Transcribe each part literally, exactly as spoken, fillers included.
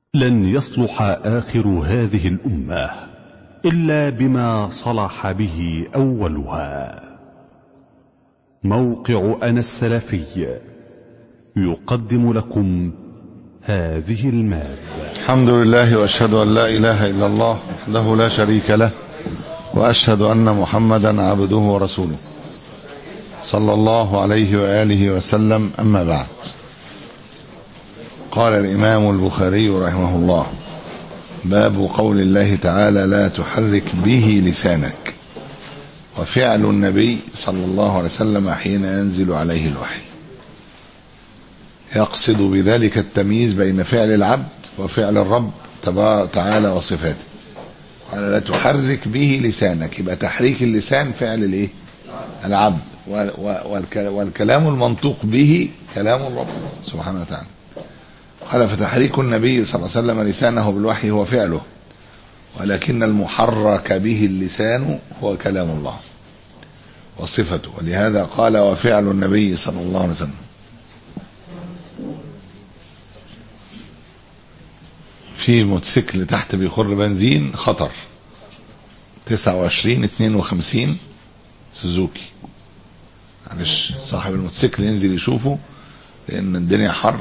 لن يصلح آخر هذه الأمة إلا بما صلح به أولها. موقع أنا السلفي يقدم لكم هذه المادة. الحمد لله، وأشهد أن لا إله إلا الله وحده لا شريك له، وأشهد أن محمدا عبده ورسوله صلى الله عليه وآله وسلم. أما بعد، قال الإمام البخاري رحمه الله: باب قول الله تعالى: لا تحرك به لسانك. وفعل النبي صلى الله عليه وسلم حين ينزل عليه الوحي. يقصد بذلك التمييز بين فعل العبد وفعل الرب تعالى وصفاته. قال: لا تحرك به لسانك، يبقى تحريك اللسان فعل الايه؟ العبد، والكلام المنطوق به كلام الرب سبحانه وتعالى. قال: فتحريك النبي صلى الله عليه وسلم لسانه بالوحي هو فعله، ولكن المحرك به اللسان هو كلام الله وصفته. ولهذا قال: وفعل النبي صلى الله عليه وسلم. في موتوسيكل تحت بيخر بنزين خطر، تسعة وعشرين اتنين وخمسين سوزوكي. معلش صاحب الموتوسيكل ينزل يشوفه لأن الدنيا حر.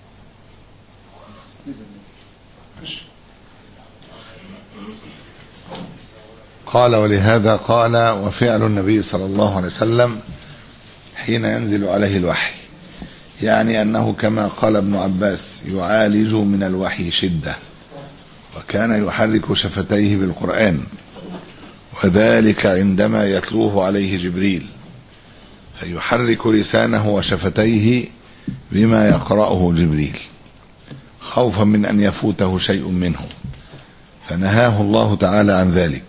قال: ولهذا قال: وفعل النبي صلى الله عليه وسلم حين ينزل عليه الوحي، يعني أنه كما قال ابن عباس: يعالج من الوحي شدة، وكان يحرك شفتيه بالقرآن، وذلك عندما يتلوه عليه جبريل، فيحرك لسانه وشفتيه بما يقرأه جبريل خوفا من أن يفوته شيء منه، فنهاه الله تعالى عن ذلك،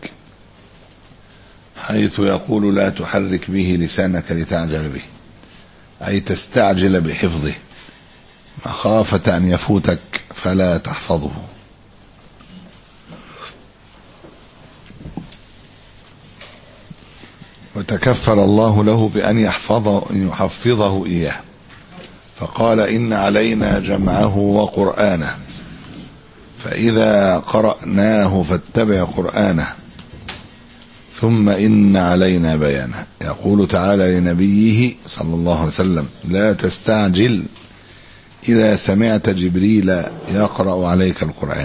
حيث يقول: لا تحرك به لسانك لتعجل به، أي تستعجل بحفظه مخافة أن يفوتك فلا تحفظه. وتكفل الله له بأن يحفظه, يحفظه إياه، فقال: إن علينا جمعه وقرآنه، فإذا قرأناه فاتبع قرآنه، ثم إن علينا بيانه. يقول تعالى لنبيه صلى الله عليه وسلم: لا تستعجل إذا سمعت جبريل يقرأ عليك القرآن،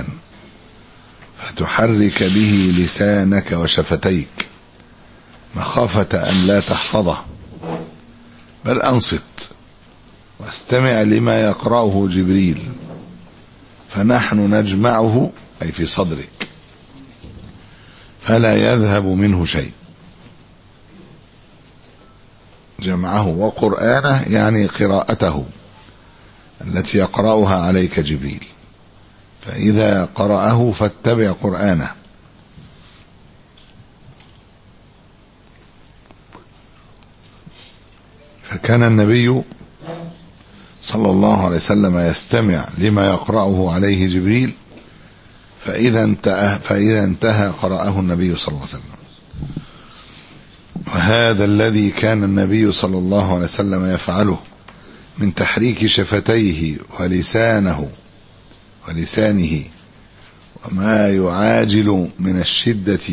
فتحرك به لسانك وشفتيك مخافة أن لا تحفظه، بل أنصت واستمع لما يقرأه جبريل، فنحن نجمعه، أي في صدرك، فلا يذهب منه شيء. جمعه وقرآنه يعني قراءته التي يقرأها عليك جبريل، فإذا قرأه فاتبع قرآنه. فكان النبي صلى الله عليه وسلم يستمع لما يقرأه عليه جبريل، فإذا انتهى, فإذا انتهى قرأه النبي صلى الله عليه وسلم. وهذا الذي كان النبي صلى الله عليه وسلم يفعله من تحريك شفتيه ولسانه ولسانه وما يعاجل من الشدة،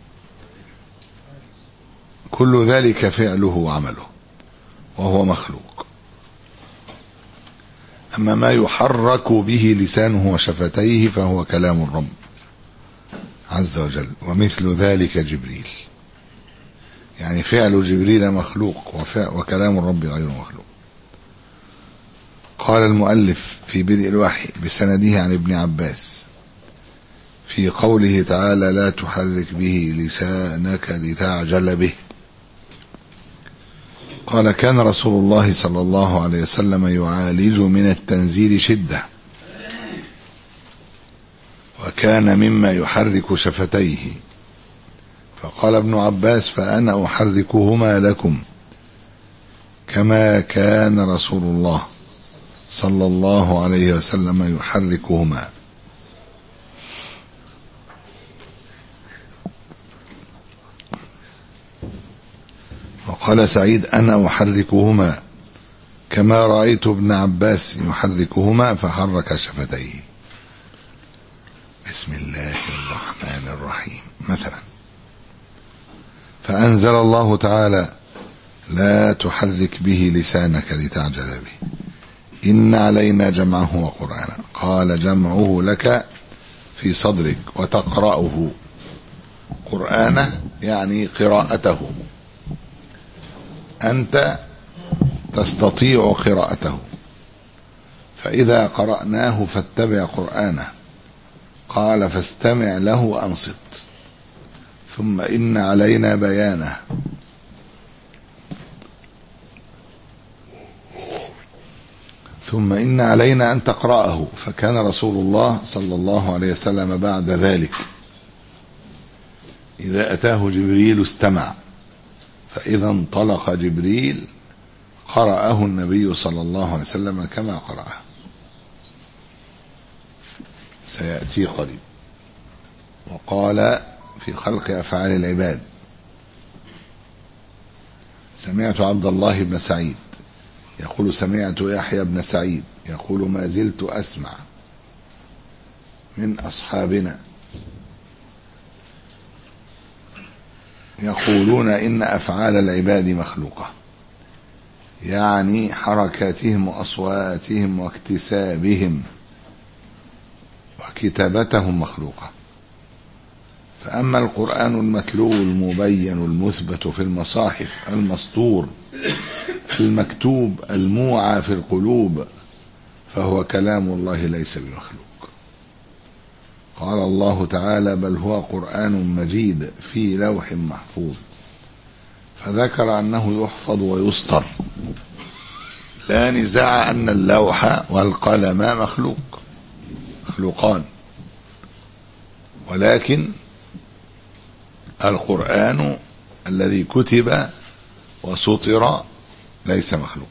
كل ذلك فعله وعمله، وهو مخلوق. أما ما يحرك به لسانه وشفتيه فهو كلام الرب عز وجل، ومثل ذلك جبريل، يعني فعل جبريل مخلوق وكلام الرب غير مخلوق. قال المؤلف في بدء الوحي بسنده عن ابن عباس في قوله تعالى: لا تحرك به لسانك لتعجل به. قال: كان رسول الله صلى الله عليه وسلم يعالج من التنزيل شدة، وكان مما يحرك شفتيه. فقال ابن عباس: فأنا أحركهما لكم كما كان رسول الله صلى الله عليه وسلم يحركهما. وقال سعيد: أنا أحركهما كما رأيت ابن عباس يحركهما، فحرك شفتيه. الرحيم مثلا. فأنزل الله تعالى: لا تحرك به لسانك لتعجل به إن علينا جمعه وقرآنه. قال: جمعه لك في صدرك وتقرأه. قرآنه يعني قراءته، أنت تستطيع قراءته، فإذا قرأناه فاتبع قرآنه. قال: فاستمع له وأنصت ثم إن علينا بيانه. ثم إن علينا أن تقرأه. فكان رسول الله صلى الله عليه وسلم بعد ذلك إذا أتاه جبريل استمع، فإذا انطلق جبريل قرأه النبي صلى الله عليه وسلم كما قرأه، سيأتي قريب. وقال في خلق أفعال العباد: سمعت عبد الله بن سعيد يقول: سمعت يحيى بن سعيد يقول: ما زلت أسمع من أصحابنا يقولون إن أفعال العباد مخلوقة، يعني حركاتهم وأصواتهم واكتسابهم وكتابتهم مخلوقة. فأما القرآن المتلو المبين المثبت في المصاحف المسطور المكتوب الموعى في القلوب فهو كلام الله ليس بمخلوق. قال الله تعالى: بل هو قرآن مجيد في لوح محفوظ. فذكر أنه يحفظ ويسطر. لا نزاع أن اللوح والقلم مخلوق مخلوقان، ولكن القرآن الذي كتب وسطر ليس مخلوقا.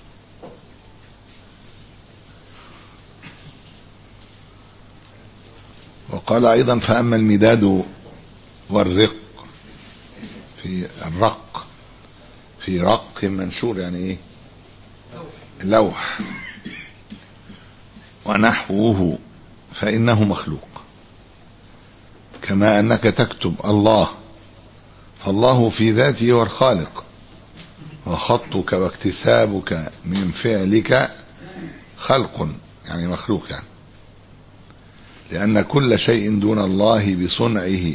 وقال أيضا: فأما المداد والرق في الرق في رق منشور، يعني إيه؟ لوح ونحوه، فإنه مخلوق. كما أنك تكتب الله، فالله في ذاته هو الخالق، وخطك واكتسابك من فعلك خلق، يعني مخلوق يعني، لأن كل شيء دون الله بصنعه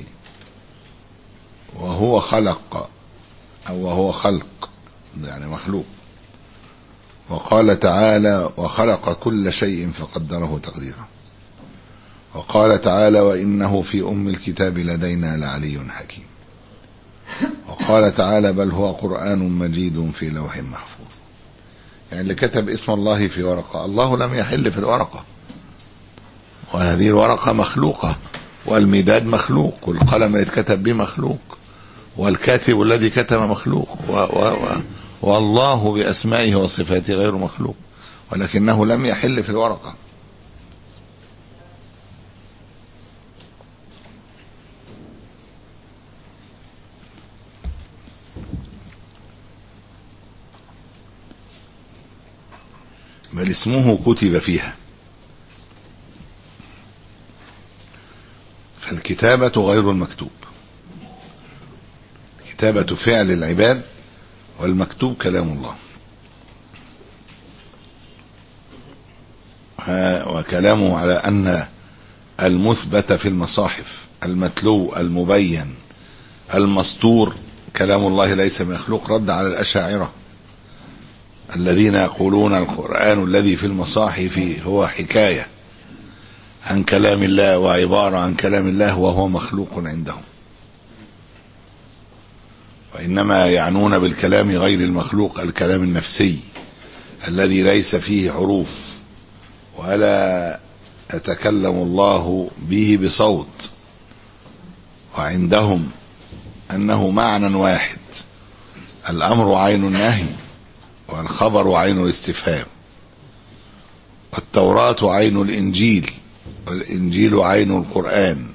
وهو خلق أو وهو خلق يعني مخلوق. وقال تعالى: وخلق كل شيء فقدره تقديرا. وقال تعالى: وإنه في أم الكتاب لدينا لعلي حكيم. وقال تعالى: بل هو قرآن مجيد في لوح محفوظ. يعني اللي كتب اسم الله في ورقة، الله لم يحل في الورقة، وهذه الورقة مخلوقة، والمداد مخلوق، والقلم اللي اتكتب به مخلوق، والكاتب الذي كتب مخلوق، و و و والله بأسمائه وصفاته غير مخلوق، ولكنه لم يحل في الورقة. بل اسمه كتب فيها. فالكتابة غير المكتوب، كتابة فعل العباد، والمكتوب كلام الله. وكلامه على أن المثبت في المصاحف المتلو المبين المسطور كلام الله ليس مخلوق، رد على الأشاعرة الذين يقولون القرآن الذي في المصاحف هو حكاية عن كلام الله وعبارة عن كلام الله وهو مخلوق عندهم. وإنما يعنون بالكلام غير المخلوق الكلام النفسي الذي ليس فيه حروف ولا يتكلم الله به بصوت، وعندهم أنه معنى واحد، الأمر عين النهي، والخبر عين الاستفهام، والتوراة عين الإنجيل، والإنجيل عين القرآن.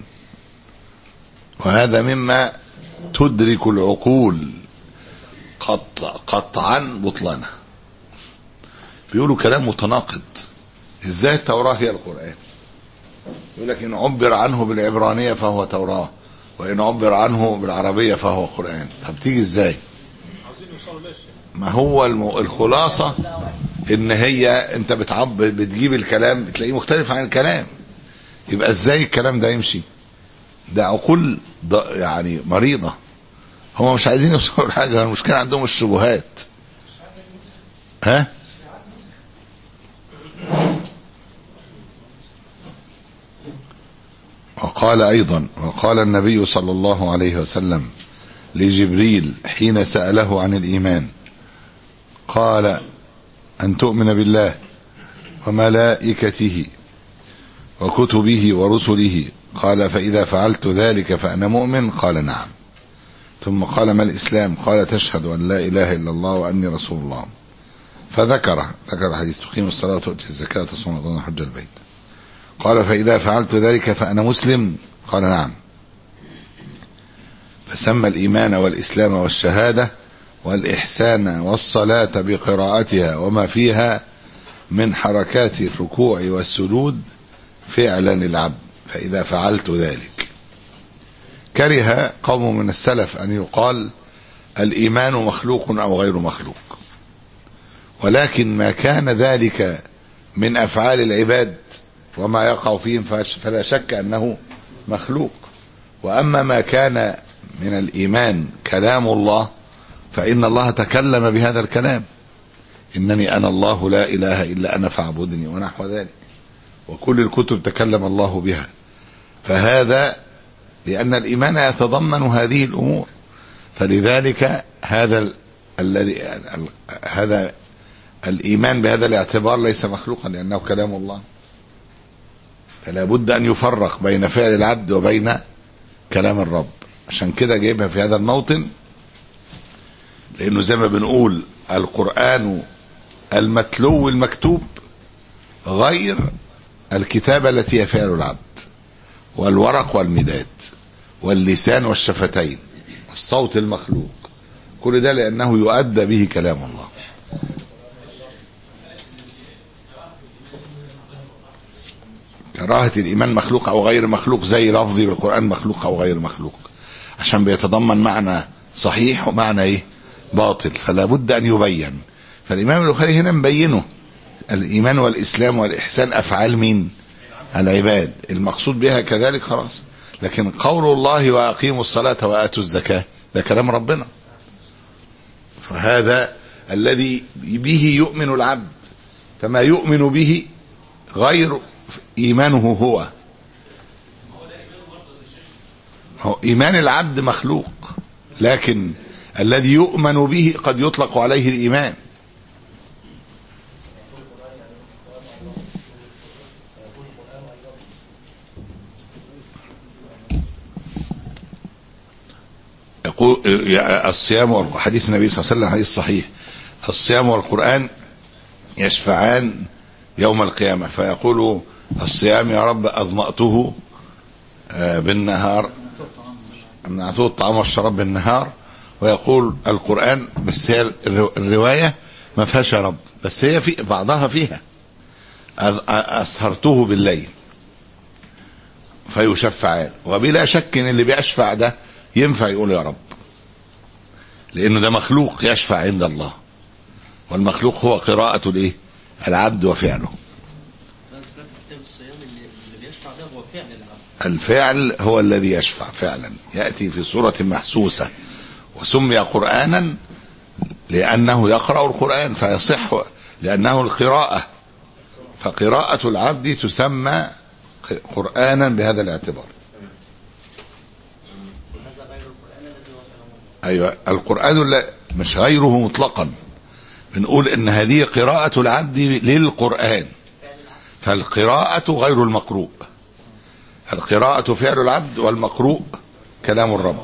وهذا مما تدرك العقول قطع قطعا بطلانه. بيقولوا كلام متناقض. ازاي التوراة هي القرآن؟ يقول لك إن عبر عنه بالعبرانية فهو توراة، وإن عبر عنه بالعربية فهو قرآن. طب تيجي ازاي؟ ما هو المو... الخلاصة ان هي انت بتعب بتجيب الكلام بتلاقيه مختلف عن الكلام، يبقى ازاي الكلام ده يمشي؟ ده عقول يعني مريضة، هم مش عايزين يوصلوا لحاجة، المشكلة عندهم الشبهات. ها وقال أيضا وقال النبي صلى الله عليه وسلم لجبريل حين سأله عن الإيمان قال أن تؤمن بالله وملائكته وكتبه ورسله، قال فإذا فعلت ذلك فأنا مؤمن، قال نعم. ثم قال ما الإسلام؟ قال تشهد أن لا إله إلا الله وأني رسول الله، فذكر ذكر حديث تقيم الصلاة وتؤتي الزكاة وتصوم رمضان وحج البيت. قال فإذا فعلت ذلك فأنا مسلم، قال نعم. فسمى الإيمان والإسلام والشهادة والإحسان والصلاة بقراءتها وما فيها من حركات الركوع والسجود فعلا العبد، فإذا فعلت ذلك. كره قوم من السلف أن يقال الإيمان مخلوق أو غير مخلوق، ولكن ما كان ذلك من أفعال العباد وما يقع فيهم فلا شك أنه مخلوق. وأما ما كان من الإيمان كلام الله فإن الله تكلم بهذا الكلام، إنني أنا الله لا إله إلا أنا فاعبدني ونحو ذلك، وكل الكتب تكلم الله بها. فهذا لأن الإيمان يتضمن هذه الأمور، فلذلك هذا الذي هذا الإيمان بهذا الاعتبار ليس مخلوقا لأنه كلام الله. فلا بد أن يفرق بين فعل العبد وبين كلام الرب. عشان كده جايبها في هذا الموطن، لأنه زي ما بنقول القرآن المتلو المكتوب غير الكتابة التي هي فعل العبد، والورق والمداد واللسان والشفتين والصوت المخلوق، كل ده لأنه يؤدى به كلام الله. كراهة الإيمان مخلوق أو غير مخلوق زي لفظي بالقرآن مخلوق أو غير مخلوق، عشان بيتضمن معنى صحيح ومعنى إيه باطل، فلا بد أن يبين. فالإمام البخاري هنا مبينه، الإيمان والإسلام والإحسان أفعال مين؟ العباد، المقصود بها كذلك خلاص. لكن قول الله وأقيموا الصلاة وآتوا الزكاة ده كلام ربنا، فهذا الذي به يؤمن العبد، فما يؤمن به غير إيمانه هو. هو إيمان العبد مخلوق، لكن الذي يؤمن به قد يطلق عليه الإيمان. يقول الصيام، حديث النبي صلى الله عليه وسلم حديث صحيح، الصيام والقرآن يشفعان يوم القيامة، فيقول الصيام يا رب أظمأته بالنهار، منعته الطعام والشراب بالنهار، ويقول القرآن بس هي الرواية ما فيهاش يا رب، بس هي في بعضها فيها أسهرته بالليل، فيشفعان. وبلا شك ان اللي بيشفع ده ينفع يقول يا رب، لانه ده مخلوق يشفع عند الله، والمخلوق هو قراءة الايه العبد وفعله. الفعل هو الذي يشفع فعلا، يأتي في صورة محسوسة، وسمي قرآنا لأنه يقرأ القرآن فيصح، لأنه القراءة، فقراءة العبد تسمى قرآنا بهذا الاعتبار. أيوة القرآن لا مش غيره مطلقا، بنقول إن هذه قراءة العبد للقرآن، فالقراءة غير المقروء، القراءة فعل العبد والمقروء كلام الرب.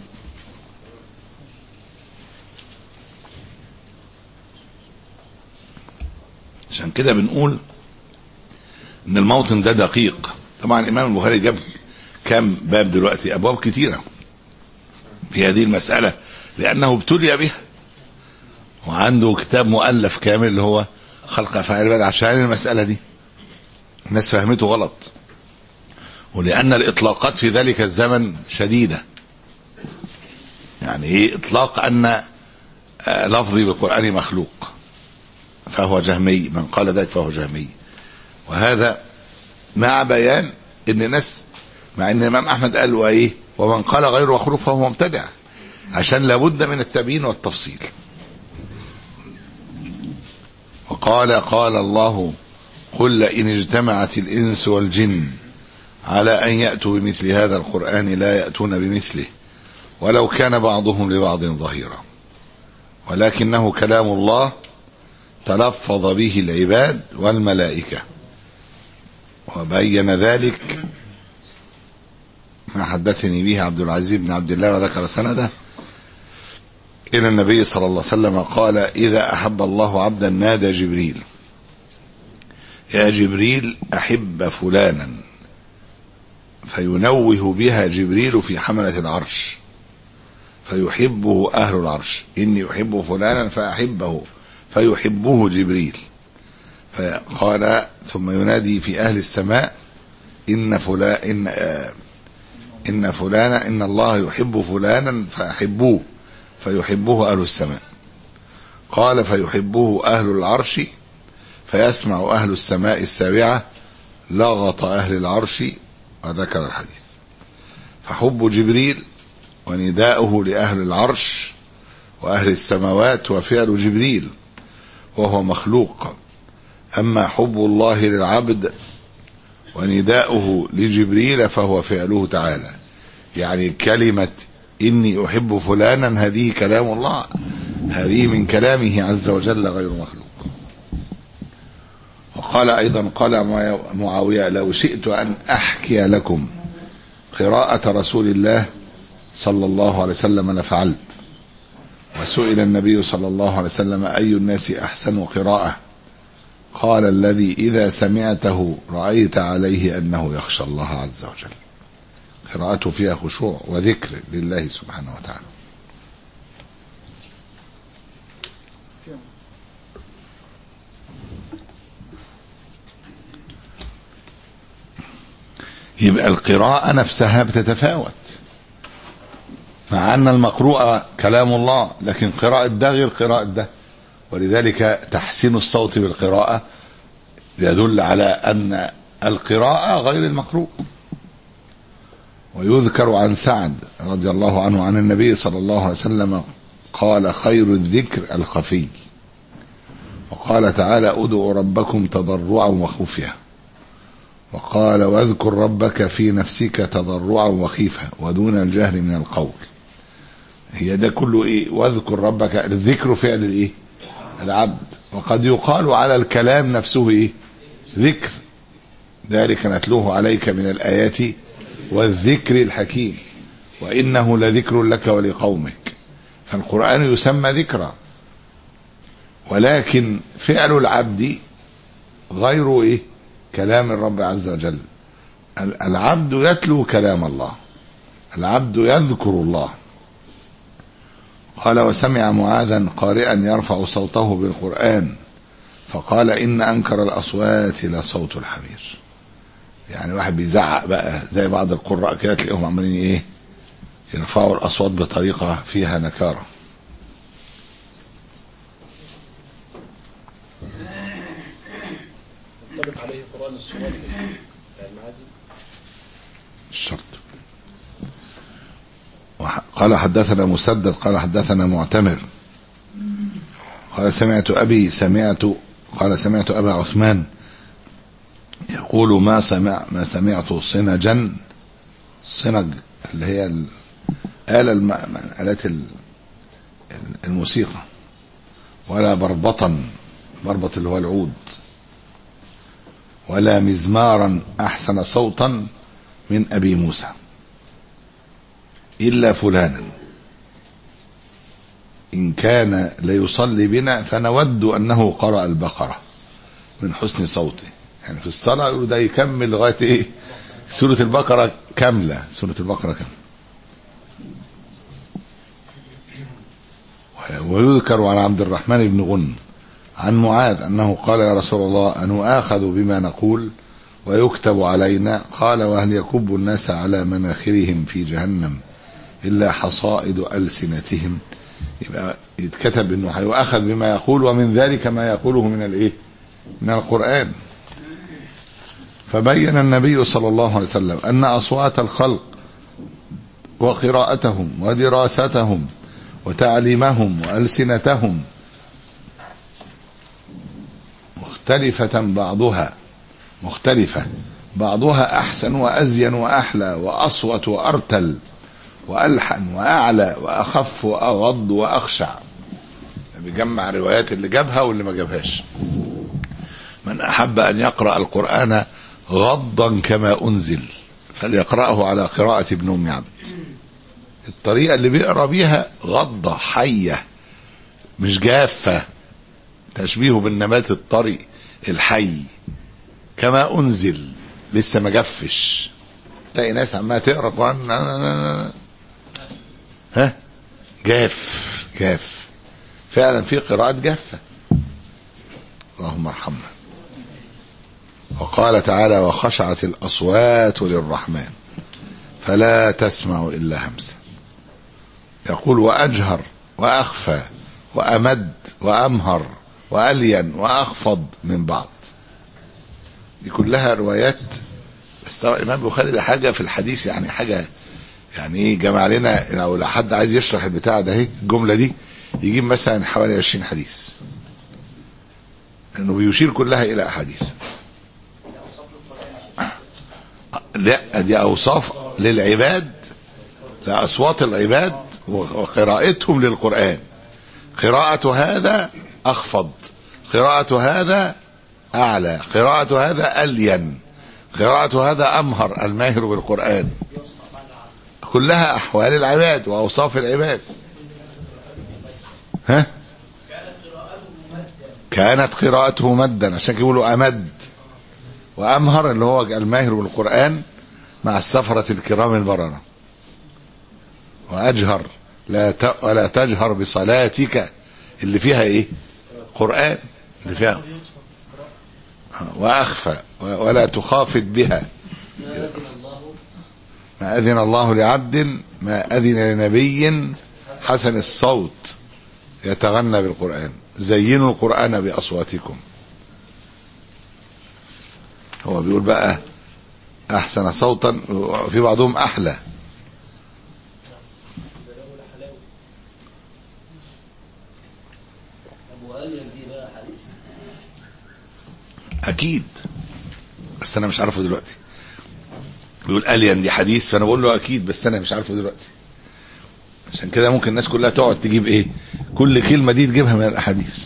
عشان كده بنقول ان الموطن ده دقيق. طبعا الامام البخاري جاب كام باب دلوقتي؟ ابواب كتيرة في هذه المسألة، لانه ابتلي بها، وعنده كتاب مؤلف كامل اللي هو خلق افعال العباد عشان المسألة دي الناس فهمته غلط. ولأن الإطلاقات في ذلك الزمن شديدة. يعني إيه إطلاق أن لفظي بالقرآن مخلوق فهو جهمي، من قال ذلك فهو جهمي. وهذا مع بيان ان الناس، مع ان الامام احمد قال وايه ومن قال غير مخلوق فهو مبتدع، عشان لابد من التبيين والتفصيل. وقال قال الله قل لئن اجتمعت الانس والجن على ان ياتوا بمثل هذا القرآن لا ياتون بمثله ولو كان بعضهم لبعض ظهيرا ولكنه كلام الله تلفظ به العباد والملائكة. وبين ذلك ما حدثني به عبد العزيز بن عبد الله وذكر سنده إلى النبي صلى الله عليه وسلم قال إذا أحب الله عبدا نادى جبريل يا جبريل أحب فلانا فينوه بها جبريل في حملة العرش فيحبه أهل العرش إني أحب فلانا فأحبه فيحبه جبريل. فقال ثم ينادي في أهل السماء إن فلان إن, آه إن فلانا إن الله يحب فلانا فأحبوه فيحبه أهل السماء. قال فيحبه أهل العرش فيسمع أهل السماء السابعة لغط أهل العرش وذكر الحديث. فحب جبريل ونداؤه لأهل العرش وأهل السماوات وفعل جبريل وهو مخلوق. أما حب الله للعبد ونداؤه لجبريل فهو فعله تعالى. يعني كلمة إني أحب فلانا هذه كلام الله، هذه من كلامه عز وجل غير مخلوق. وقال أيضا قال معاوية لو شئت أن أحكي لكم قراءة رسول الله صلى الله عليه وسلم لفعلت. وسئل النبي صلى الله عليه وسلم أي الناس أحسن قراءة قال الذي إذا سمعته رأيت عليه أنه يخشى الله عز وجل. قراءته فيها خشوع وذكر لله سبحانه وتعالى. يبقى القراءة نفسها بتتفاوت، مع أن المقروء كلام الله، لكن قراءة ده غير قراءة ده. ولذلك تحسين الصوت بالقراءة يدل على أن القراءة غير المقروء. ويذكر عن سعد رضي الله عنه عن النبي صلى الله عليه وسلم قال خير الذكر الخفي. وقال تعالى ادعوا ربكم تضرعا وخفيا. وقال واذكر ربك في نفسك تضرعا وخيفا ودون الجهر من القول. هي ده كله ايه؟ واذكر ربك، الذكر فعل الايه؟ العبد. وقد يقال على الكلام نفسه ايه؟ ذكر. ذلك نتلوه عليك من الآيات والذكر الحكيم وإنه لذكر لك ولقومك. فالقرآن يسمى ذكرا، ولكن فعل العبد غير ايه؟ كلام الرب عز وجل. العبد يتلو كلام الله، العبد يذكر الله. قال وسمع معاذا قارئا يرفع صوته بالقرآن فقال إن أنكر الأصوات لصوت الحمير. يعني واحد بيزعق بقى زي بعض القراء كده تلاقيهم عمالين ايه؟ يرفعوا الأصوات بطريقة فيها نكارة. ينطبق عليه قرآن الصغار المعازي الشرط. قال حدثنا مسدد قال حدثنا معتمر قال سمعت أبي سمعت قال سمعت أبا عثمان يقول ما سمع ما سمعت صنجا. صنج اللي هي الآلة آلات الموسيقى، ولا بربطا، بربط اللي هو العود، ولا مزمارا أحسن صوتا من أبي موسى إلا فلانا إن كان ليصلي بنا فنود أنه قرأ البقرة من حسن صوته. يعني في الصلاة يقولوا ده يكمل لغاية إيه؟ سورة البقرة كاملة، سورة البقرة كاملة. ويذكر عن عبد الرحمن بن غن عن معاذ أنه قال يا رسول الله أن آخذ بما نقول؟ ويكتب علينا. قال وهل يكب الناس على مناخرهم في جهنم إلا حصائد ألسنتهم. يبقى يتكتب انه هيؤخذ بما يقول، ومن ذلك ما يقوله من الايه من القرآن. فبين النبي صلى الله عليه وسلم أن أصوات الخلق وقراءتهم ودراستهم وتعليمهم وألسنتهم مختلفة بعضها مختلفة بعضها أحسن وأزين وأحلى وأصوت وأرتل وألحن وأعلى وأخف وأغض وأخشع. بيجمع روايات اللي جابها واللي ما جابهاش. من أحب أن يقرأ القرآن غضا كما أنزل فليقرأه على قراءة ابن أم عبد. الطريقة اللي بيقرأ بيها غضة حية مش جافة، تشبيه بالنبات الطري الحي، كما أنزل لسه ما جفش. تلاقي ناس عمالة تقرأ قرآن ها جاف جاف، فعلا في قراءات جافة. اللهم ارحمنا. وقال تعالى وخشعت الأصوات للرحمن فلا تسمع إلا همسا. يقول وأجهر وأخفى وأمد وأمهر وألين وأخفض من بعض. دي كلها روايات. بس الإمام البخاري ده حاجة في الحديث، يعني حاجة يعني ايه جمع لنا. لو حد عايز يشرح البتاع ده اهي الجملة دي يجيب مثلا حوالي عشرين حديث، لأنه بيشير كلها إلى أحاديث. لا دي أوصاف للعباد، لأصوات العباد وقراءتهم للقرآن. قراءة هذا أخفض، قراءة هذا أعلى، قراءة هذا ألين، قراءة هذا أمهر الماهر بالقرآن. كلها أحوال العباد وأوصاف العباد. ها كانت قراءته مدا، عشان يقولوا أمد وأمهر اللي هو الماهر بالقرآن مع السفرة الكرام البررة. وأجهر لا ت... ولا تجهر بصلاتك اللي فيها إيه قرآن اللي فيها. وأخفى ولا تخافت بها ما أذن الله لعبد ما أذن لنبي حسن الصوت يتغنى بالقرآن. زينوا القرآن بأصواتكم. هو بيقول بقى أحسن صوتا، في بعضهم أحلى. أكيد بس أنا مش عارفه دلوقتي. بيقول ألين دي حديث، فأنا بقول له أكيد بس أنا مش عارفه دلوقتي. عشان كده ممكن الناس كلها تقعد تجيب إيه كل كلمة دي تجيبها من الأحاديث.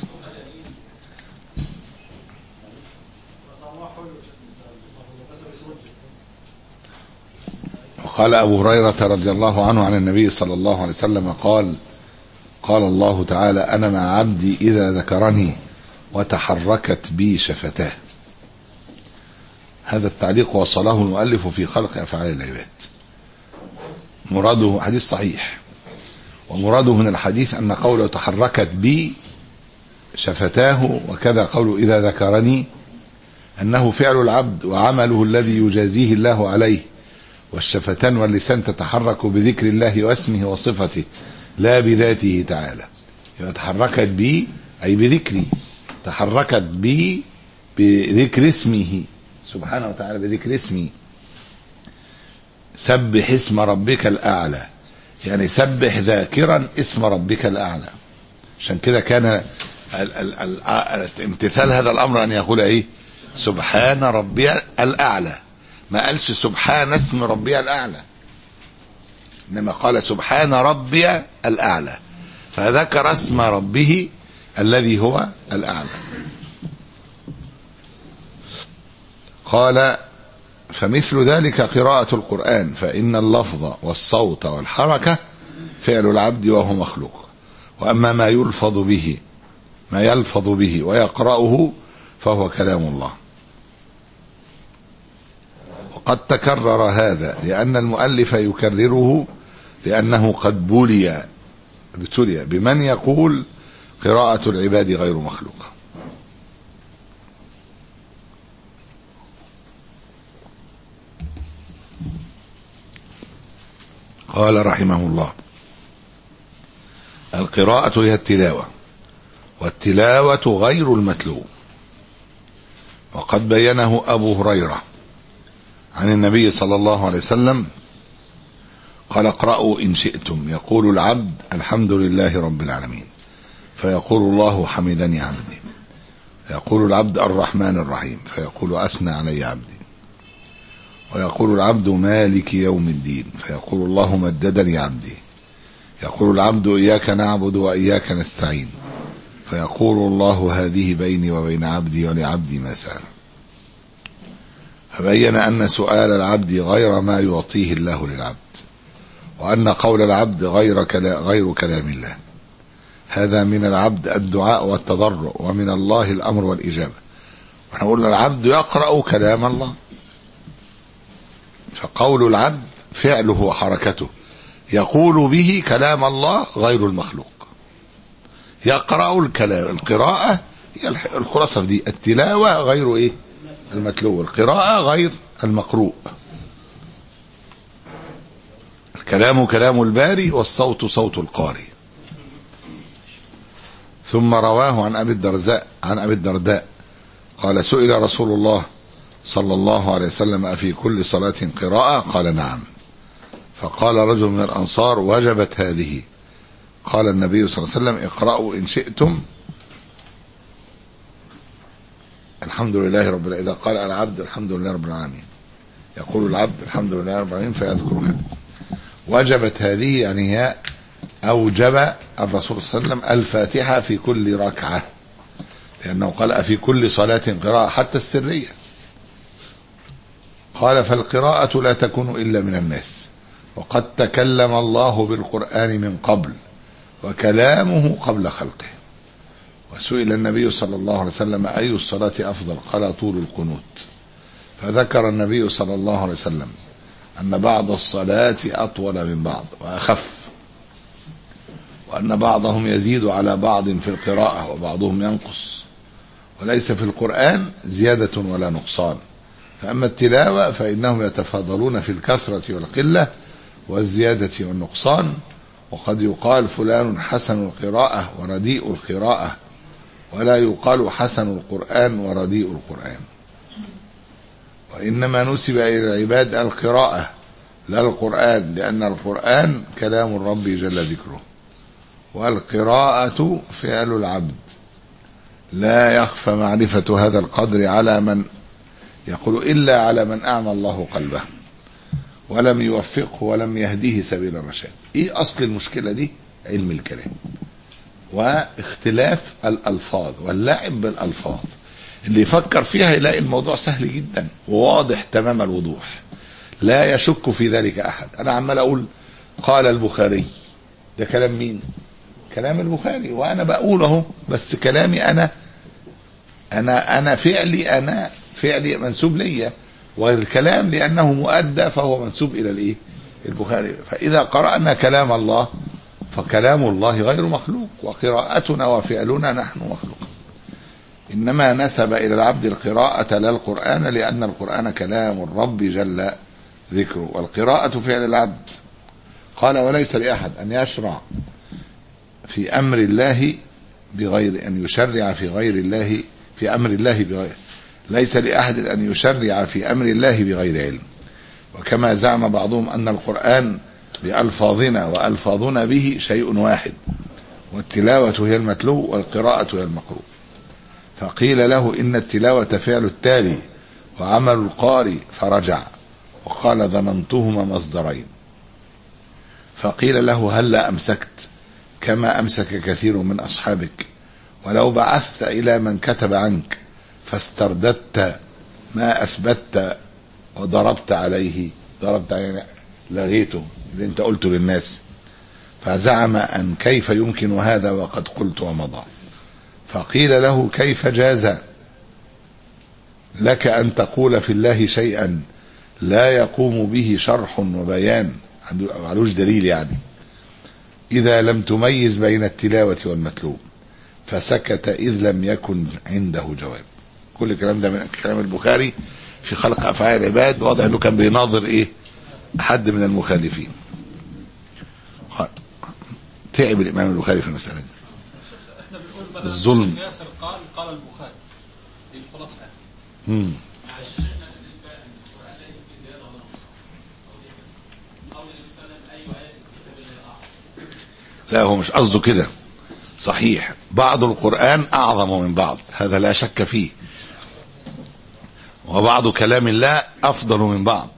وقال أبو هريرة رضي الله عنه عن النبي صلى الله عليه وسلم قال قال الله تعالى أنا مع عبدي إذا ذكرني وتحركت بي شفتاه. هذا التعليق وصله المؤلف في خلق أفعال العباد. مراده حديث صحيح، ومراده من الحديث أن قوله تحركت بي شفتاه وكذا قوله إذا ذكرني أنه فعل العبد وعمله الذي يجازيه الله عليه، والشفتان واللسان تتحرك بذكر الله واسمه وصفته لا بذاته تعالى. يبقى تحركت بي أي بذكري، تحركت بي بذكر اسمه سبحانه وتعالى، بذكر اسمه. سبح اسم ربك الأعلى، يعني سبح ذاكرا اسم ربك الأعلى. عشان كده كان امتثال هذا الأمر أن يقول إيه سبحان ربي الأعلى، ما قالش سبحان اسم ربي الأعلى، إنما قال سبحان ربي الأعلى، فذكر اسم ربه الذي هو الأعلى. قال فمثل ذلك قراءة القرآن، فإن اللفظ والصوت والحركة فعل العبد وهو مخلوق، وأما ما يلفظ به ما يلفظ به ويقرأه فهو كلام الله. وقد تكرر هذا لأن المؤلف يكرره لأنه قد بلي ابتلي بمن يقول قراءة العباد غير مخلوقة. قال رحمه الله: القراءة هي التلاوة، والتلاوة غير المتلو. وقد بينه أبو هريرة عن النبي صلى الله عليه وسلم قال: اقرأوا إن شئتم، يقول العبد: الحمد لله رب العالمين، فيقول الله: حمدني عبدي. فيقول العبد: الرحمن الرحيم، فيقول: أثنى علي عبدي. ويقول العبد: مالك يوم الدين، فيقول الله: مجدني عبدي. يقول العبد: إياك نعبد وإياك نستعين، فيقول الله: هذه بيني وبين عبدي ولعبدي ما سأل. فبين أن سؤال العبد غير ما يعطيه الله للعبد، وأن قول العبد غير كلام, غير كلام الله. هذا من العبد الدعاء والتضرع، ومن الله الأمر والإجابة. ونحن قلنا العبد يقرأ كلام الله، فقول العبد فعله وحركته يقول به كلام الله غير المخلوق. يقرأ الكلام، القراءة هي الخلاصة دي، التلاوة غير ايه؟ المتلو. القراءة غير المقروء. الكلام كلام الباري، والصوت صوت القارئ. ثم رواه عن أبي الدرداء عن أبي الدرداء قال: سئل رسول الله صلى الله عليه وسلم: أفي كل صلاة قراءة؟ قال: نعم. فقال رجل من الأنصار: وجبت هذه. قال النبي صلى الله عليه وسلم: اقرأوا إن شئتم الحمد لله رب العالمين. إذا قال العبد الحمد لله رب العالمين، يقول العبد الحمد لله رب العالمين فيذكر هذا. وجبت هذه يعني هي أوجب الرسول صلى الله عليه وسلم الفاتحة في كل ركعة، لأنه قال: في كل صلاة قراءة، حتى السرية. قال: فالقراءة لا تكون إلا من الناس، وقد تكلم الله بالقرآن من قبل، وكلامه قبل خلقه. وسئل النبي صلى الله عليه وسلم: أي الصلاة أفضل؟ قال: طول القنوت. فذكر النبي صلى الله عليه وسلم أن بعض الصلاة أطول من بعض وأخف، وأن بعضهم يزيد على بعض في القراءة وبعضهم ينقص، وليس في القرآن زيادة ولا نقصان. فأما التلاوة فإنهم يتفاضلون في الكثرة والقلة والزيادة والنقصان. وقد يقال فلان حسن القراءة ورديء القراءة، ولا يقال حسن القرآن ورديء القرآن. وإنما نسب إلى العباد القراءة لا القرآن، لأن القرآن كلام الرب جل ذكره، والقراءة فعل العبد. لا يخفى معرفة هذا القدر على من يقول إلا على من أعمى الله قلبه ولم يوفقه ولم يهديه سبيل الرشاد. إيه أصل المشكلة دي؟ علم الكلام واختلاف الألفاظ واللعب بالألفاظ. اللي يفكر فيها يلاقي الموضوع سهل جدا وواضح تمام الوضوح، لا يشك في ذلك أحد. أنا عمال أقول قال البخاري، ده كلام مين؟ كلام البخاري، وأنا بقوله، بس كلامي أنا أنا أنا فعلي أنا فعلي منسوب ليا، والكلام لأنه مؤدى فهو منسوب إلى الإيه؟ البخاري. فإذا قرأنا كلام الله فكلام الله غير مخلوق، وقراءتنا وفعلنا نحن مخلوق. إنما نسب إلى العبد القراءة لا القرآن، لأن القرآن كلام الرب جل ذكره، والقراءة فعل العبد. قال: وليس لأحد أن يشرع في أمر الله بغير أن يشرع في غير الله في أمر الله بغير ليس لأحد أن يشرع في أمر الله بغير علم. وكما زعم بعضهم أن القرآن بألفاظنا وألفاظنا به شيء واحد، والتلاوة هي المتلو والقراءة هي المقروء. فقيل له: إن التلاوة فعل التالي وعمل القارئ، فرجع وقال: ظننتهما مصدرين. فقيل له: هل لا أمسكت كما أمسك كثير من أصحابك، ولو بعثت إلى من كتب عنك فاسترددت ما أثبتت وضربت عليه، ضربت يعني لغيته اللي انت قلته للناس. فزعم أن كيف يمكن هذا وقد قلت ومضى. فقيل له: كيف جاز لك أن تقول في الله شيئا لا يقوم به شرح وبيان، معلوش دليل يعني، إذا لم تميز بين التلاوة والمتلو؟ فسكت إذ لم يكن عنده جواب. كل الكلام ده من كلام البخاري في خلق أفعال العباد. واضح أنه كان بيناظر إيه؟ حد من المخالفين. تعب الإمام البخاري في المسألة دي. احنا بنقول مثلا الظلم. ياسر قال قال البخاري دي الخلاصة. امم لا هو مش قصده كده، صحيح بعض القرآن أعظم من بعض، هذا لا شك فيه، وبعض كلام الله أفضل من بعض،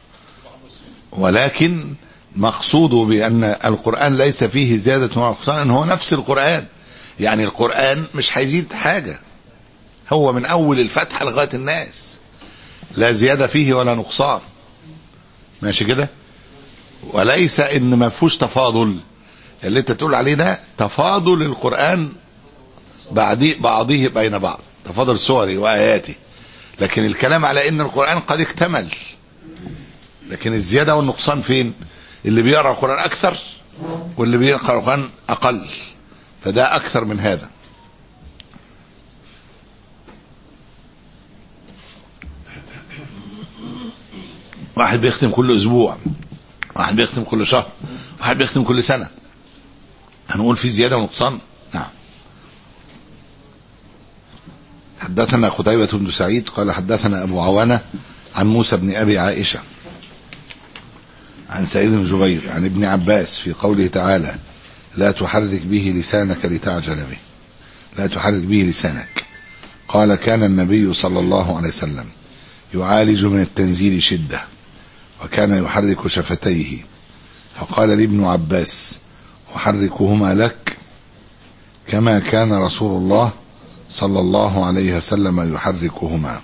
ولكن مقصوده بأن القرآن ليس فيه زيادة ولا نقصان، أن هو نفس القرآن، يعني القرآن مش هيزيد حاجة، هو من أول الفتحة لغاية الناس لا زيادة فيه ولا نقصان، ماشي كده، وليس إن ما فيهوش تفاضل، اللي انت تقول عليه ده تفاضل القرآن بعضه بعضه بين بعض، تفاضل سوري وآياته، لكن الكلام على ان القرآن قد اكتمل، لكن الزيادة والنقصان فين؟ اللي بيقرأ القرآن اكثر واللي بيقرأ القرآن اقل، فده اكثر من هذا. واحد بيختم كل اسبوع، واحد بيختم كل شهر، واحد بيختم كل سنة، هنقول في زيادة ونقصان؟ نعم. حدثنا قتيبة بن سعيد قال حدثنا أبو عوانة عن موسى بن أبي عائشة عن سعيد بن جبير عن ابن عباس في قوله تعالى لا تحرك به لسانك لتعجل به، لا تحرك به لسانك. قال كان النبي صلى الله عليه وسلم يعالج من التنزيل شدة وكان يحرك شفتيه، فقال لابن عباس أحركهما لك كما كان رسول الله صلى الله عليه وسلم يحركهما،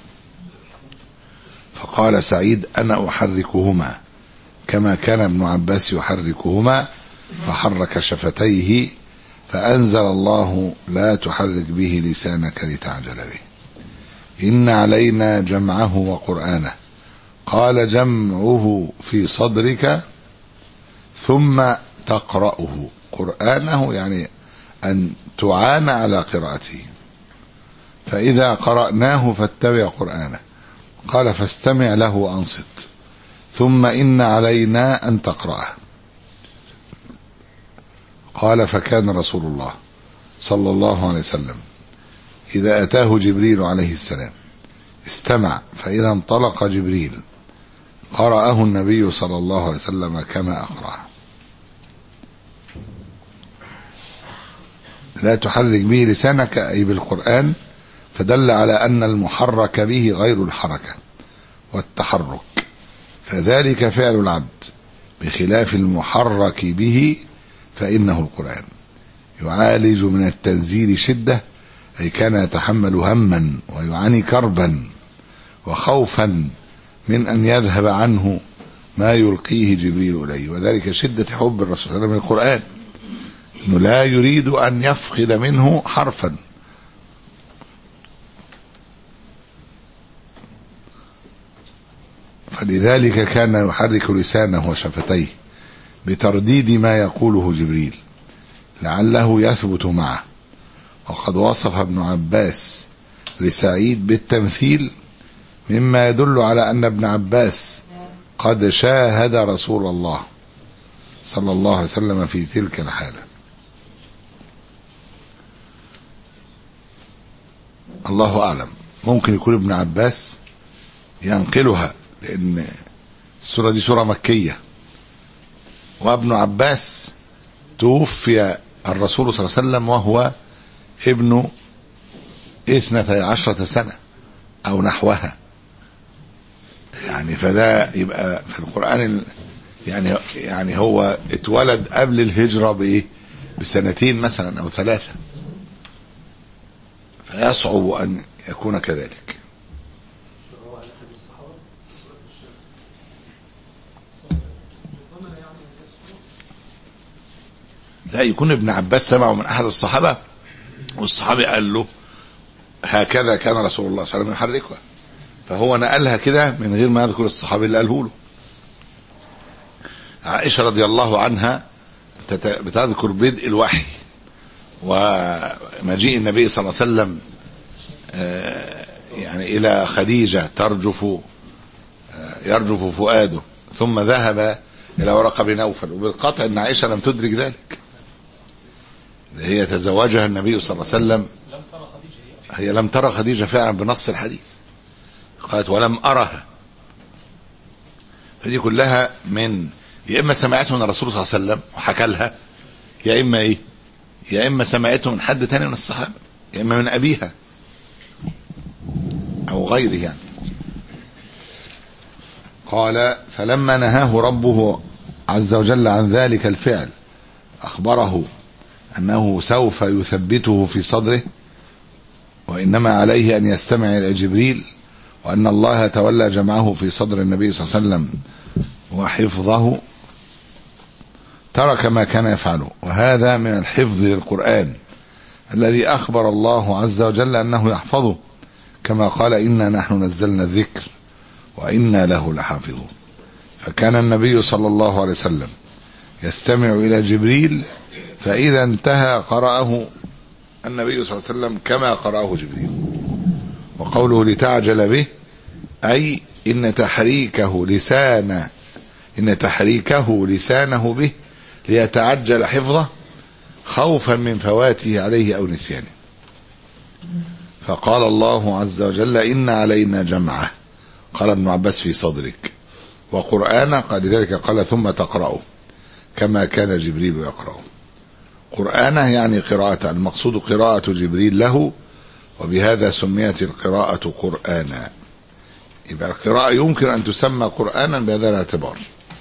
فقال سعيد أنا أحركهما كما كان ابن عباس يحركهما، فحرك شفتيه فأنزل الله لا تحرك به لسانك لتعجل به إن علينا جمعه وقرآنه. قال جمعه في صدرك ثم تقرأه، قرآنه يعني أن تعان على قراءته، فإذا قرأناه فاتبع قرآنه. قال فاستمع له وأنصت ثم إن علينا أن تقرأه. قال فكان رسول الله صلى الله عليه وسلم إذا أتاه جبريل عليه السلام استمع، فإذا انطلق جبريل قرأه النبي صلى الله عليه وسلم كما أقرأه. لا تحرك به لسانك أي بالقرآن، فدل على أن المحرك به غير الحركة والتحرك، فذلك فعل العبد، بخلاف المحرك به فإنه القرآن. يعالج من التنزيل شدة أي كان يتحمل هما ويعاني كربا وخوفا من أن يذهب عنه ما يلقيه جبريل إليه، وذلك شدة حب الرسول صلى الله عليه وسلم للقرآن، إنه لا يريد أن يفقد منه حرفا. فلذلك كان يحرك لسانه وشفتيه بترديد ما يقوله جبريل لعله يثبت معه. وقد وصف ابن عباس لسعيد بالتمثيل مما يدل على أن ابن عباس قد شاهد رسول الله صلى الله عليه وسلم في تلك الحالة. الله أعلم، ممكن يكون ابن عباس ينقلها، لأن السورة دي سورة مكية، وابن عباس توفي الرسول صلى الله عليه وسلم وهو ابن اثنتي عشرة سنة أو نحوها، يعني فده يبقى في القرآن يعني يعني هو اتولد قبل الهجرة بإيه؟ بسنتين مثلا أو ثلاثة، فيصعب أن يكون كذلك. لا، يكون ابن عباس سمعه من أحد الصحابة والصحابي قال له هكذا كان رسول الله صلى الله عليه وسلم يحركها، فهو نقلها كده من غير ما يذكر الصحابي اللي قاله له. عائشة رضي الله عنها بتذكر بدء الوحي ومجيء النبي صلى الله عليه وسلم يعني إلى خديجة ترجف يرجف فؤاده، ثم ذهب إلى ورقة بن نوفل، وبالقطع أن عائشة لم تدرك ذلك، هي تزوجها النبي صلى الله عليه وسلم. لم ترى خديجة هي هي لم ترى خديجة فعلا بنص الحديث، قالت ولم أرها. فدي كلها من يا إما سمعته من الرسول صلى الله عليه وسلم وحكى لها، يا إما إيه يا إما سمعته من حد تاني من الصحابة، يا إما من أبيها أو غيره يعني. قال فلما نهاه ربه عز وجل عن ذلك الفعل أخبره أنه سوف يثبته في صدره، وإنما عليه أن يستمع إلى جبريل، وأن الله تولى جمعه في صدر النبي صلى الله عليه وسلم وحفظه، ترك ما كان يفعله. وهذا من الحفظ للقرآن الذي أخبر الله عز وجل أنه يحفظه، كما قال إنا نحن نزلنا الذكر وإنا له لحافظون. فكان النبي صلى الله عليه وسلم يستمع إلى جبريل، فإذا انتهى قرأه النبي صلى الله عليه وسلم كما قرأه جبريل. وقوله لتعجل به أي إن تحريكه لسان إن تحريكه لسانه به ليتعجل حفظه خوفا من فواته عليه أو نسيانه. فقال الله عز وجل إن علينا جمعه، قال ابن عباس في صدرك، وقرآنه قال ذلك قال ثم تقرأه كما كان جبريل يقرأه. قرآنه يعني قراءة، المقصود قراءة جبريل له، وبهذا سميت القراءة قرآنا. يبقى القراءة يمكن أن تسمى قرآنا بهذا الاعتبار.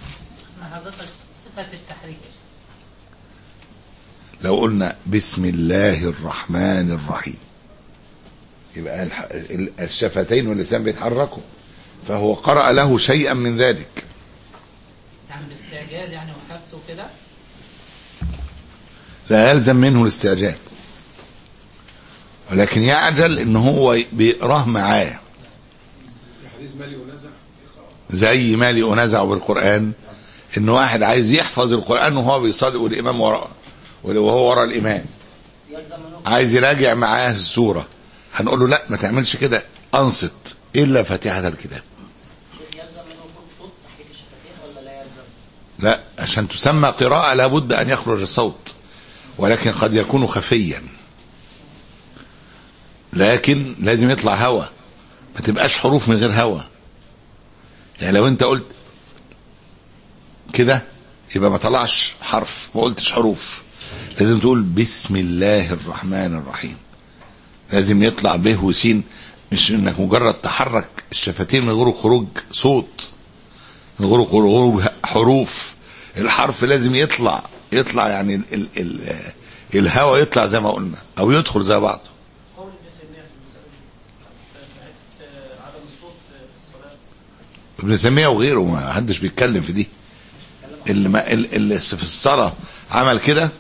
صفة التحريك لو قلنا بسم الله الرحمن الرحيم يبقى الشفتين واللسان بيتحركوا، فهو قرأ له شيئا من ذلك. يعني باستعجال يعني وحسه كده، لا يلزم منه الاستعجال، ولكن يعجل ان هو بيقراه معاه، زي مالي ونزع بالقرآن، ان واحد عايز يحفظ القرآن وهو بيصلي والامام وراء وهو وراء الامام عايز يراجع معاه السورة، هنقول له لا ما تعملش كده، انصت الا فاتحة الكتاب. يلزم منه صوت تحريك الشفتين ولا لا يلزم؟ لا، عشان تسمى قراءة لابد ان يخرج الصوت، ولكن قد يكون خفيا، لكن لازم يطلع هوا، ما تبقاش حروف من غير هوا. يعني لو انت قلت كده يبقى ما طلعش حرف، ما قلتش حروف. لازم تقول بسم الله الرحمن الرحيم، لازم يطلع به وسين، مش انك مجرد تحرك الشفتين من غير خروج صوت، من غير خروج حروف. الحرف لازم يطلع يطلع يعني ال ال ال الهوا يطلع زي ما قلنا، او يدخل زي بعضه. ابن تيمية وغيره ما حدش بيتكلم في دي. اللي, اللي في الصلاة عمل كده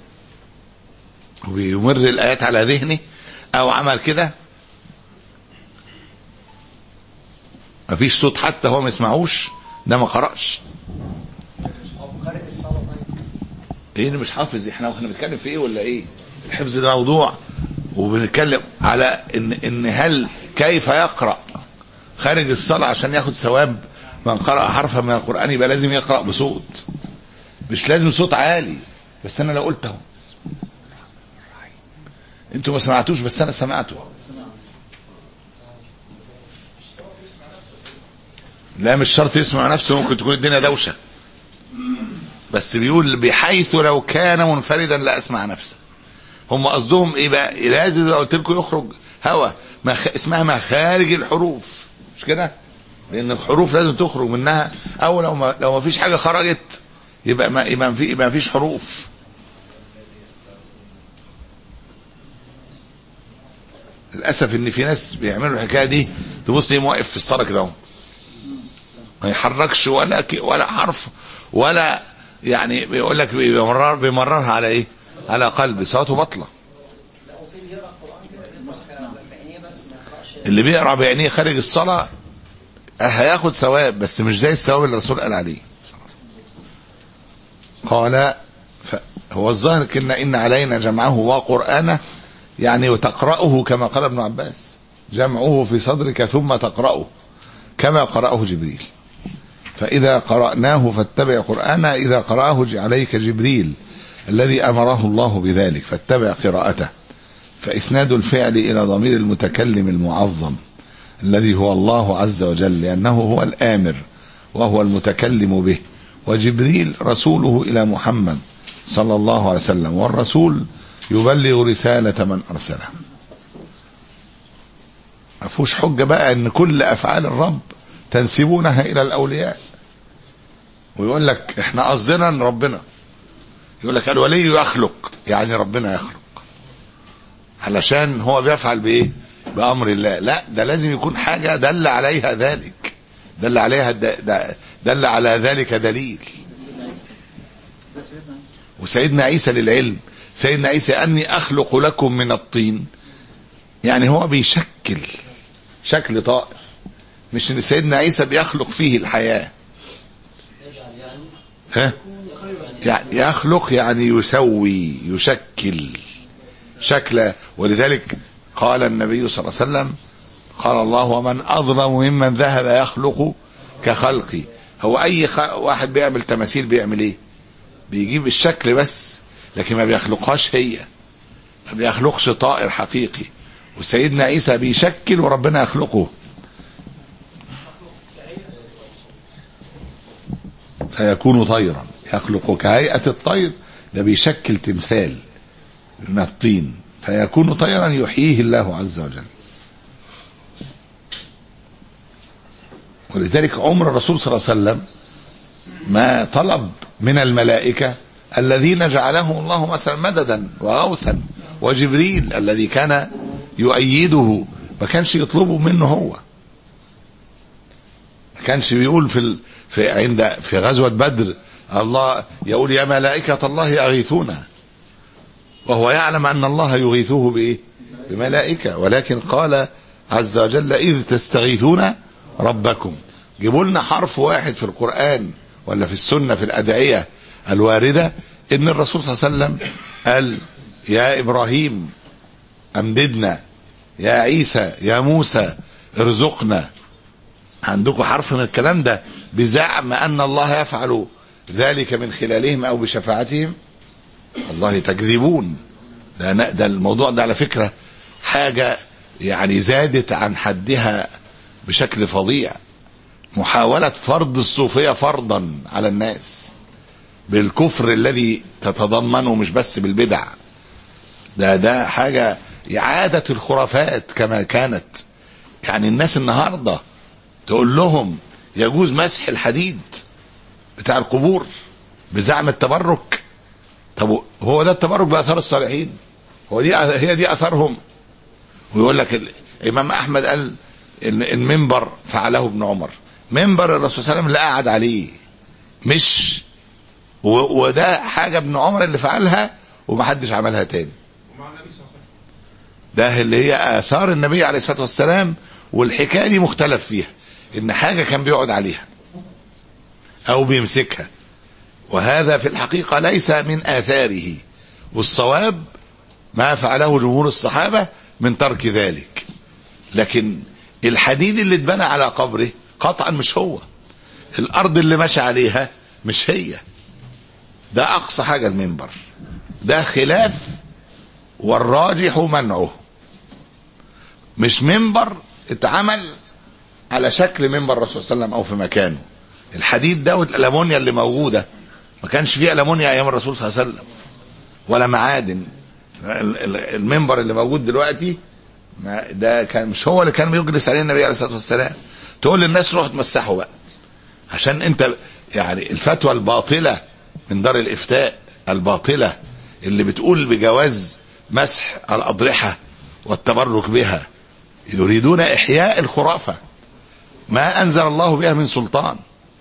وبيمر الآيات على ذهنه، او عمل كده مفيش صوت حتى هو ما يسمعوش، ده ما قرأش. خارج الصلاة ايه اللي مش حافظ؟ احنا احنا بنتكلم في ايه ولا ايه؟ الحفظ ده موضوع، وبنتكلم على ان ان هل كيف يقرأ خارج الصلاة عشان ياخد ثواب من قرأ حرفا من القرآن، يبقى لازم يقرأ بصوت، مش لازم صوت عالي. بس انا لو قلت اهو انتوا ما سمعتوش بس انا سمعته، لا مش شرط يسمع نفسه، ممكن تكون الدنيا دوشة، بس بيقول بحيث لو كان منفردا لا اسمع نفسه. هم قصدهم ايه بقى؟ لازم لو قلت لكم يخرج هوا مخ... اسمها مخارج الحروف، مش كده؟ لان الحروف لازم تخرج منها، او لو ما لو ما فيش حاجه خرجت يبقى ما يبقى في يبقى فيش حروف. للاسف ان في ناس بيعملوا الحكايه دي، تبص ليه واقف في الصلاه كده اهو ما يحركش ولا ولا حرف ولا يعني، بيقول لك بيمرر بيمررها على ايه؟ على قلبي، صلاته بطله. اللي بيقرا بعينيه خارج الصلاه هياخد ثواب، بس مش زي الثواب اللي الرسول قال عليه. قال هو الظاهر كنا ان علينا جمعه وقرآنه، يعني وتقرأه كما قال ابن عباس، جمعه في صدرك ثم تقرأه كما قرأه جبريل. فإذا قرأناه فاتبع قرآنه، إذا قرأه عليك جبريل الذي أمره الله بذلك، فاتبع قراءته. فإسناد الفعل إلى ضمير المتكلم المعظم الذي هو الله عز وجل، لأنه هو الآمر وهو المتكلم به، وجبريل رسوله إلى محمد صلى الله عليه وسلم، والرسول يبلغ رسالة من أرسله. ما فيهوش حجة بقى ان كل افعال الرب تنسبونها الى الاولياء، ويقول لك احنا قصدنا ان ربنا، يقول لك الولي يخلق، يعني ربنا يخلق علشان هو بيفعل بايه؟ بامر الله. لا، ده لازم يكون حاجة دل عليها ذلك، دل عليها دل على ذلك دليل. وسيدنا عيسى للعلم، سيدنا عيسى اني اخلق لكم من الطين، يعني هو بيشكل شكل طائر، مش ان سيدنا عيسى بيخلق فيه الحياة. ها؟ يعني يخلق يعني يسوي، يشكل شكل. ولذلك قال النبي صلى الله عليه وسلم، قال الله ومن أظلم ممن ذهب يخلق كخلقي. هو أي خ... واحد بيعمل تماثيل بيعمل إيه؟ بيجيب الشكل بس، لكن ما بيخلقهاش هي، ما بيخلقش طائر حقيقي. وسيدنا عيسى بيشكل وربنا يخلقه. فيكون طيرا، يخلق كهيئة الطير، ده بيشكل تمثال من الطين فيكون طيرا يحييه الله عز وجل. ولذلك عمر الرسول صلى الله عليه وسلم ما طلب من الملائكة الذين جعلهم الله مثلا مددا وغوثا، وجبريل الذي كان يؤيده ما كانش يطلبه منه هو، ما كانش بيقول في ال... في عند في غزوة بدر الله يقول يا ملائكة الله أغيثونا، وهو يعلم أن الله يغيثه بإيه؟ بملائكة. ولكن قال عز وجل إذ تستغيثون ربكم. جيبوا لنا حرف واحد في القرآن ولا في السنة في الأدعية الواردة إن الرسول صلى الله عليه وسلم قال يا إبراهيم أمددنا، يا عيسى يا موسى ارزقنا. عندكم حرف من الكلام ده بزعم أن الله يفعل ذلك من خلالهم أو بشفاعتهم؟ والله تكذبون. ده, ده الموضوع ده على فكرة حاجة يعني زادت عن حدها بشكل فظيع، محاولة فرض الصوفية فرضا على الناس بالكفر الذي تتضمنه، مش بس بالبدع. ده ده حاجة إعادة الخرافات كما كانت. يعني الناس النهاردة تقول لهم يجوز مسح الحديد بتاع القبور بزعم التبرك. طب هو ده التبرك بأثار الصالحين؟ هو دي هي دي أثرهم؟ ويقول لك الإمام أحمد قال المنبر فعله ابن عمر، منبر الرسول صلى الله عليه وسلم لا قعد عليه، مش وده حاجة ابن عمر اللي فعلها ومحدش عملها تاني. ده اللي هي آثار النبي عليه الصلاة والسلام. والحكاية دي مختلف فيها، إن حاجة كان بيقعد عليها أو بيمسكها، وهذا في الحقيقة ليس من آثاره. والصواب ما فعله جمهور الصحابة من ترك ذلك. لكن الحديد اللي اتبنى على قبره قطعا مش هو، الأرض اللي مشى عليها مش هي. ده أقصى حاجة المنبر، ده خلاف والراجح منعه. مش منبر اتعمل على شكل منبر الرسول صلى الله عليه وسلم أو في مكانه. الحديد ده والألمونيا اللي موجودة ما كانش فيه ألمونيا أيام الرسول صلى الله عليه وسلم ولا معادن. المنبر اللي موجود دلوقتي ده كان مش هو اللي كان بيجلس عليه النبي عليه الصلاة والسلام. تقول للناس روحوا تمسحوا بقى، عشان انت يعني الفتوى الباطلة من دار الإفتاء الباطلة اللي بتقول بجواز مسح الأضرحة والتبرك بها، يريدون إحياء الخرافة ما أنزل الله بها من سلطان.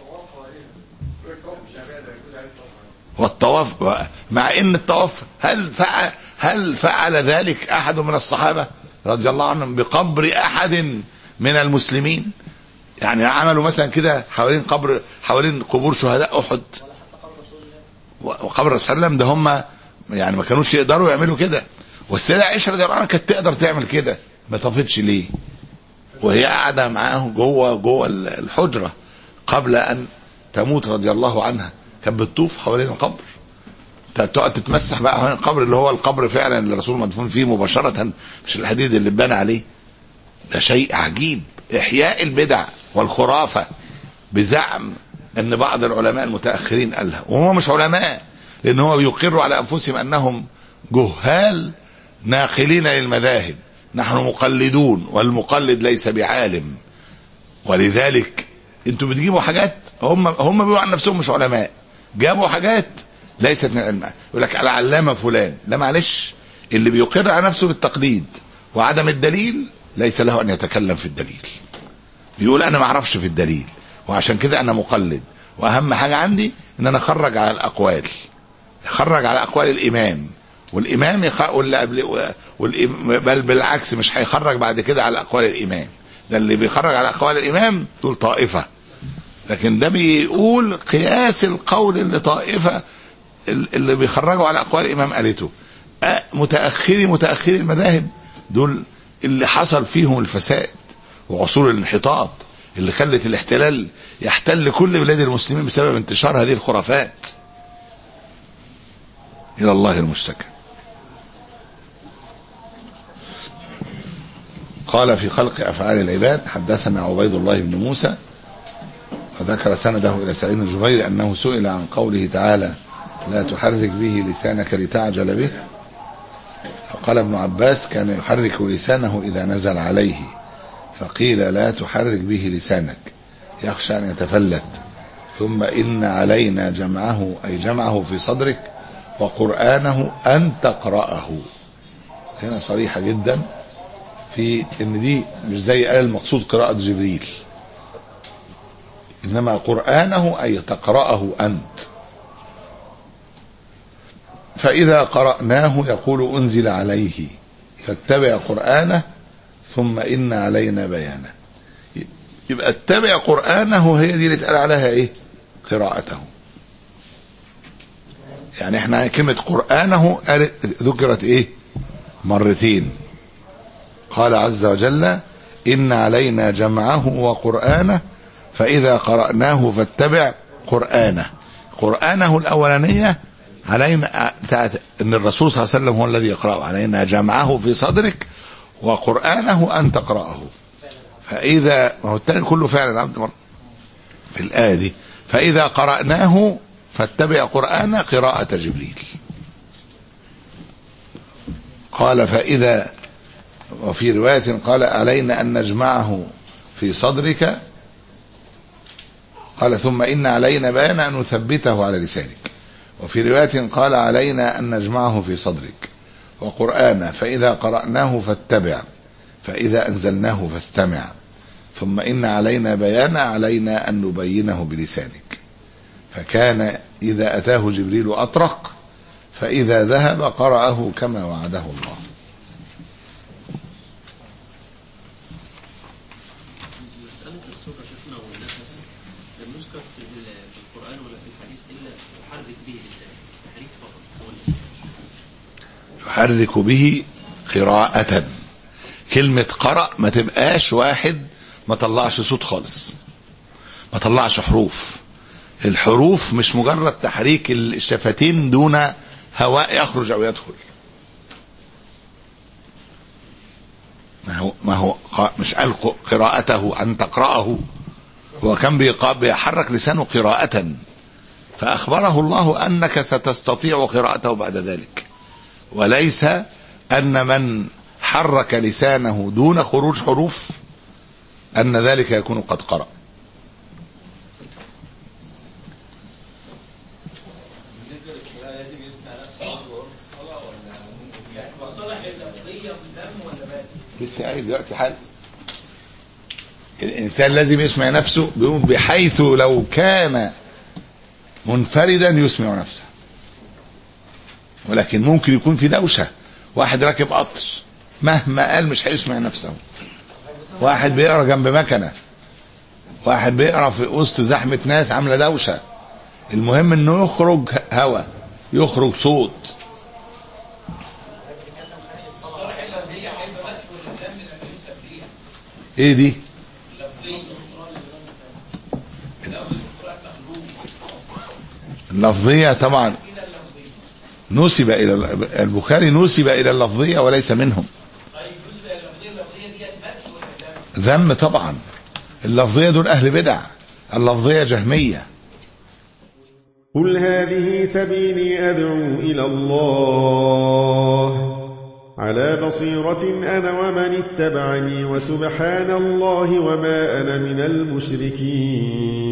والطواف، مع ان الطواف هل فعل هل فعل ذلك احد من الصحابه رضي الله عنهم بقبر احد من المسلمين؟ يعني عملوا مثلا كده حوالين قبر حوالين قبور شهداء احد وقبر الرسول صلى الله عليه وسلم، ده هم يعني ما كانوش يقدروا يعملوا كده. والسيده عائشه رضي الله عنها كانت تقدر تعمل كده، ما طفتش ليه وهي قاعده معاه جوه جوه الحجره قبل ان تموت رضي الله عنها؟ كانت بتطوف حوالين القبر. تقعد تتمسح بقى حوالين القبر اللي هو القبر فعلا اللي الرسول مدفون فيه مباشره، مش الحديد اللي اتبنى عليه. ده شيء عجيب، احياء البدع والخرافه بزعم ان بعض العلماء المتاخرين قالها، وهم مش علماء، لان هو يقروا على انفسهم انهم جهال ناقلين للمذاهب. نحن مقلدون، والمقلد ليس بعالم. ولذلك انتوا بتجيبوا حاجات، هم هم بيقولوا عن نفسهم مش علماء، جابوا حاجات ليست من العلماء. يقول لك العلامه فلان، لا معلش، اللي بيقر على نفسه بالتقليد وعدم الدليل ليس له ان يتكلم في الدليل. بيقول انا ما اعرفش في الدليل، وعشان كده انا مقلد، واهم حاجه عندي ان انا اخرج على الاقوال، اخرج على اقوال الامام، والامام يخ... ولا قبل والإم... بل بالعكس مش هيخرج بعد كده على اقوال الامام. ده اللي بيخرج على اقوال الامام دول طائفه، لكن ده بيقول قياس القول اللي طائفه اللي بيخرجوا على اقوال الامام قالته. أه متاخري متاخري المذاهب دول اللي حصل فيهم الفساد وعصور الانحطاط اللي خلت الاحتلال يحتل كل بلاد المسلمين بسبب انتشار هذه الخرافات. الى الله المشتكى. قال في خلق افعال العباد حدثنا عبيد الله بن موسى، وذكر سنده الى سعيد بن جبير انه سئل عن قوله تعالى لا تحرك به لسانك لتعجل به، فقال ابن عباس كان يحرك لسانه اذا نزل عليه، فقيل لا تحرك به لسانك يخشى ان يتفلت، ثم ان علينا جمعه اي جمعه في صدرك وقرآنه ان تقرأه. هنا صريحة جدا في ان دي مش زي قال المقصود قراءة جبريل، انما قرآنه اي تقرأه انت. فاذا قرأناه يقول انزل عليه فاتبع قرآنه ثم ان علينا بيانه. يبقى اتبع قرآنه هي دي اللي اتقال عليها ايه؟ قراءته. يعني احنا كلمة قرآنه ذكرت ايه؟ مرتين. قال عز وجل إن علينا جمعه وقرآنه فإذا قرأناه فاتبع قرآنه. قرآنه الأولانية علينا ان الرسول صلى الله عليه وسلم هو الذي يقرأه، علينا جمعه في صدرك وقرآنه أن تقرأه. فإذا ما هو الثاني كله فعلا عبد مرة في الآية دي، فإذا قرأناه فاتبع قرآن قراءة جبريل. قال فإذا، وفي رواية قال علينا أن نجمعه في صدرك، قال ثم إن علينا بيان أن نثبته على لسانك. وفي رواية قال علينا أن نجمعه في صدرك وقرآن فإذا قرأناه فاتبع فإذا أنزلناه فاستمع ثم إن علينا بيان علينا أن نبينه بلسانك. فكان إذا أتاه جبريل أطرق فإذا ذهب قرأه كما وعده الله. مسألة السرة شفنا والنفس لم يذكر في القرآن ولا في الحديث إلا يحرك به لسانه، تحريك فقط. يحرك به قراءة. كلمة قرأ ما تبقاش واحد ما طلعش صوت خالص، ما طلعش حروف. الحروف مش مجرد تحريك الشفتين دون هواء يخرج او يدخل. ما هو ما هو مش قال قراءته ان تقرأه، هو كان بيحرك لسانه قراءة، فاخبره الله انك ستستطيع قراءته بعد ذلك، وليس ان من حرك لسانه دون خروج حروف ان ذلك يكون قد قرأ. لسه قايل دلوقتي حال الانسان لازم يسمع نفسه، بيقول بحيث لو كان منفردا يسمع نفسه، ولكن ممكن يكون في دوشه، واحد راكب قطر مهما قال مش هيسمع نفسه، واحد بيقرا جنب مكنه، واحد بيقرا في وسط زحمه ناس عامله دوشه، المهم انه يخرج هوا، يخرج صوت. ايه دي؟ اللفظية طبعا نسب إلى البخاري نسب إلى اللفظية وليس منهم. ذم طبعا. اللفظية دول أهل بدع، اللفظية جهمية. قل هذه سبيلي أدعو إلى الله على بصيرة أنا ومن اتبعني وسبحان الله وما أنا من المشركين.